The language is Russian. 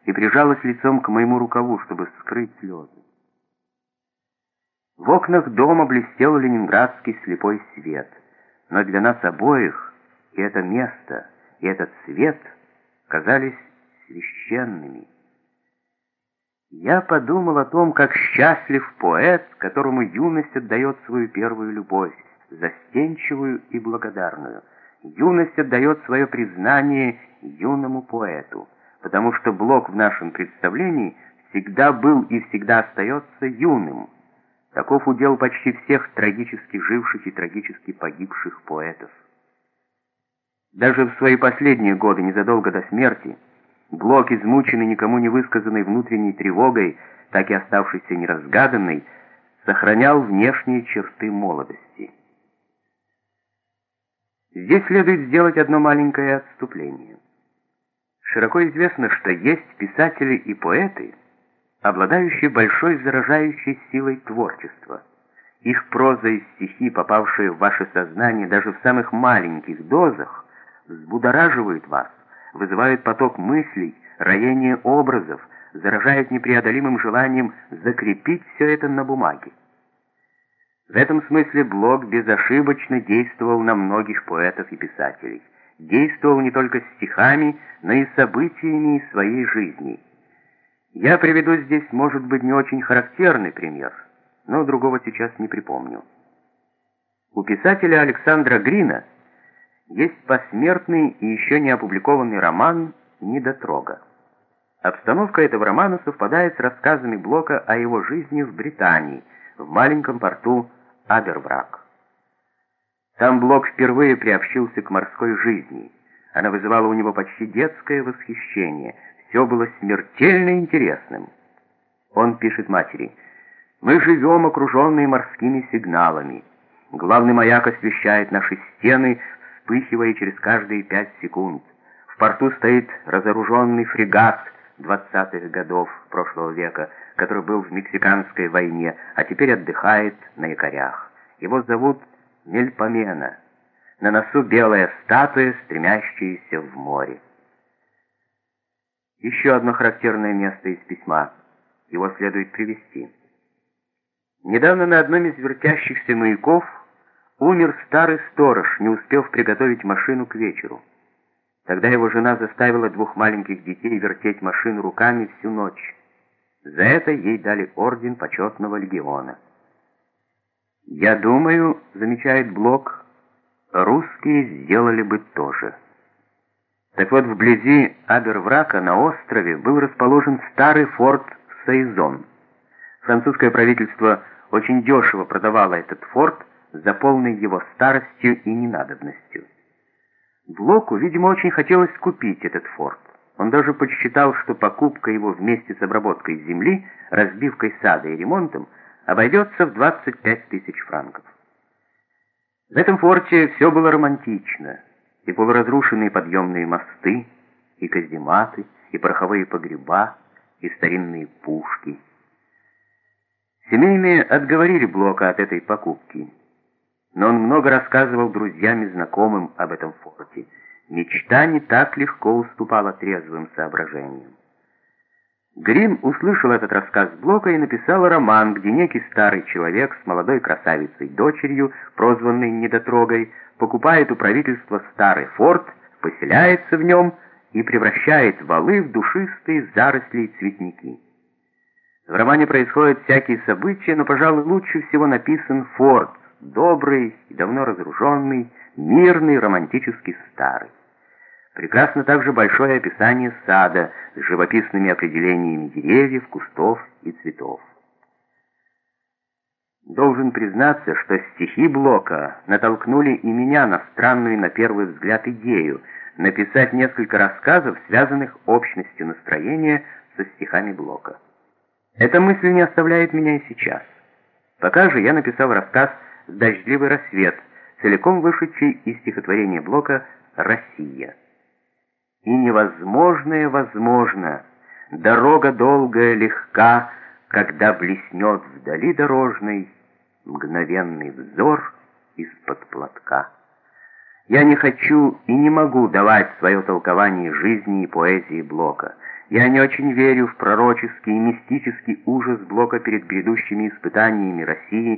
и прижалась лицом к моему рукаву, чтобы скрыть слезы. В окнах дома блестел ленинградский слепой свет, но для нас обоих и это место, и этот свет казались священными. Я подумал о том, как счастлив поэт, которому юность отдает свою первую любовь, застенчивую и благодарную. Юность отдает свое признание юному поэту, потому что Блок в нашем представлении всегда был и всегда остается юным. Таков удел почти всех трагически живших и трагически погибших поэтов. Даже в свои последние годы, незадолго до смерти, Блок, измученный никому не высказанной внутренней тревогой, так и оставшейся неразгаданной, сохранял внешние черты молодости. Здесь следует сделать одно маленькое отступление. Широко известно, что есть писатели и поэты, обладающие большой заражающей силой творчества. Их проза и стихи, попавшие в ваше сознание даже в самых маленьких дозах, взбудораживают вас, вызывают поток мыслей, роение образов, заражают непреодолимым желанием закрепить все это на бумаге. В этом смысле Блок безошибочно действовал на многих поэтов и писателей. Действовал не только стихами, но и событиями из своей жизни. Я приведу здесь, может быть, не очень характерный пример, но другого сейчас не припомню. У писателя Александра Грина есть посмертный и еще не опубликованный роман «Недотрога». Обстановка этого романа совпадает с рассказами Блока о его жизни в Британии, в маленьком порту Аберврак. Там Блок впервые приобщился к морской жизни. Она вызывала у него почти детское восхищение. Все было смертельно интересным. Он пишет матери: «Мы живем, окруженные морскими сигналами. Главный маяк освещает наши стены, вспыхивая через каждые 5 секунд. В порту стоит разоруженный фрегат 20-х годов прошлого века, который был в Мексиканской войне, а теперь отдыхает на якорях. Его зовут Мельпомена. На носу белая статуя, стремящаяся в море». Еще одно характерное место из письма. Его следует привести. Недавно на одном из вертящихся маяков умер старый сторож, не успев приготовить машину к вечеру. Тогда его жена заставила 2 маленьких детей вертеть машину руками всю ночь. За это ей дали орден почетного легиона. «Я думаю, — замечает Блок, — русские сделали бы то же». Так вот, вблизи Аберврака на острове был расположен старый форт Сейзон. Французское правительство очень дешево продавало этот форт за полной его старостью и ненадобностью. Блоку, видимо, очень хотелось купить этот форт. Он даже подсчитал, что покупка его вместе с обработкой земли, разбивкой сада и ремонтом обойдется в 25 000 франков. В этом форте все было романтично. И полуразрушенные подъемные мосты, и казематы, и пороховые погреба, и старинные пушки. Семейные отговорили Блока от этой покупки, но он много рассказывал друзьям и знакомым об этом форте. Мечта не так легко уступала трезвым соображениям. Грин услышал этот рассказ Блока и написал роман, где некий старый человек с молодой красавицей-дочерью, прозванной Недотрогой, покупает у правительства старый форт, поселяется в нем и превращает валы в душистые заросли и цветники. В романе происходят всякие события, но, пожалуй, лучше всего написан форт, добрый и давно разоруженный, мирный, романтически старый. Прекрасно также большое описание сада с живописными определениями деревьев, кустов и цветов. Должен признаться, что стихи Блока натолкнули и меня на странную на первый взгляд идею написать несколько рассказов, связанных общностью настроения со стихами Блока. Эта мысль не оставляет меня и сейчас. Пока же я написал рассказ «Дождливый рассвет», целиком вышедший из стихотворения Блока «Россия». И невозможное возможно, дорога долгая легка, когда блеснет вдали дорожной мгновенный взор из-под платка. Я не хочу и не могу давать свое толкование жизни и поэзии Блока. Я не очень верю в пророческий и мистический ужас Блока перед грядущими испытаниями России,